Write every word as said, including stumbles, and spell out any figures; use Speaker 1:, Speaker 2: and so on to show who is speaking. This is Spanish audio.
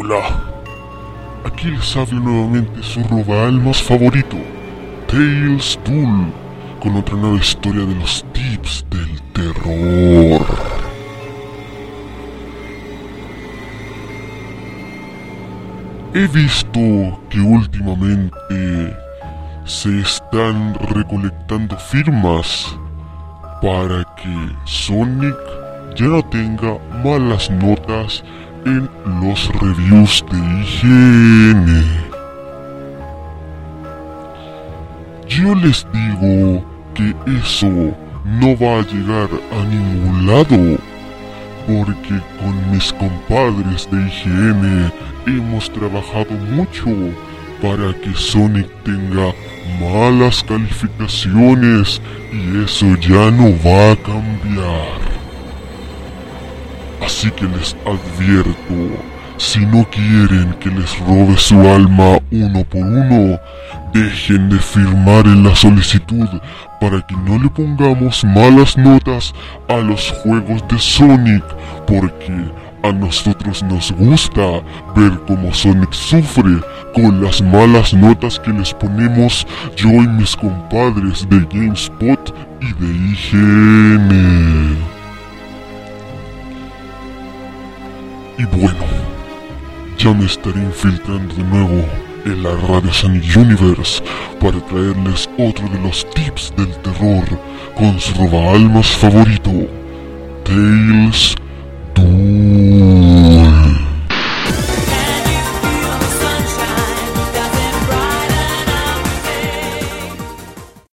Speaker 1: Hola, aquí les hablo nuevamente su robaalmas favorito, Tales Tool, con otra nueva historia de los tips del terror. He visto que últimamente se están recolectando firmas para que Sonic ya no tenga malas notas en los reviews de I G N. Yo les digo que eso no va a llegar a ningún lado, porque con mis compadres de I G N hemos trabajado mucho para que Sonic tenga malas calificaciones y eso ya no va a cambiar. Así que les advierto, si no quieren que les robe su alma uno por uno, dejen de firmar en la solicitud para que no le pongamos malas notas a los juegos de Sonic, porque a nosotros nos gusta ver cómo Sonic sufre con las malas notas que les ponemos yo y mis compadres de GameSpot y de I G N. Y bueno, ya me estaré infiltrando de nuevo en la Radio Sonic Universe para traerles otro de los tips del terror con su robaalmas favorito, Tales Tool.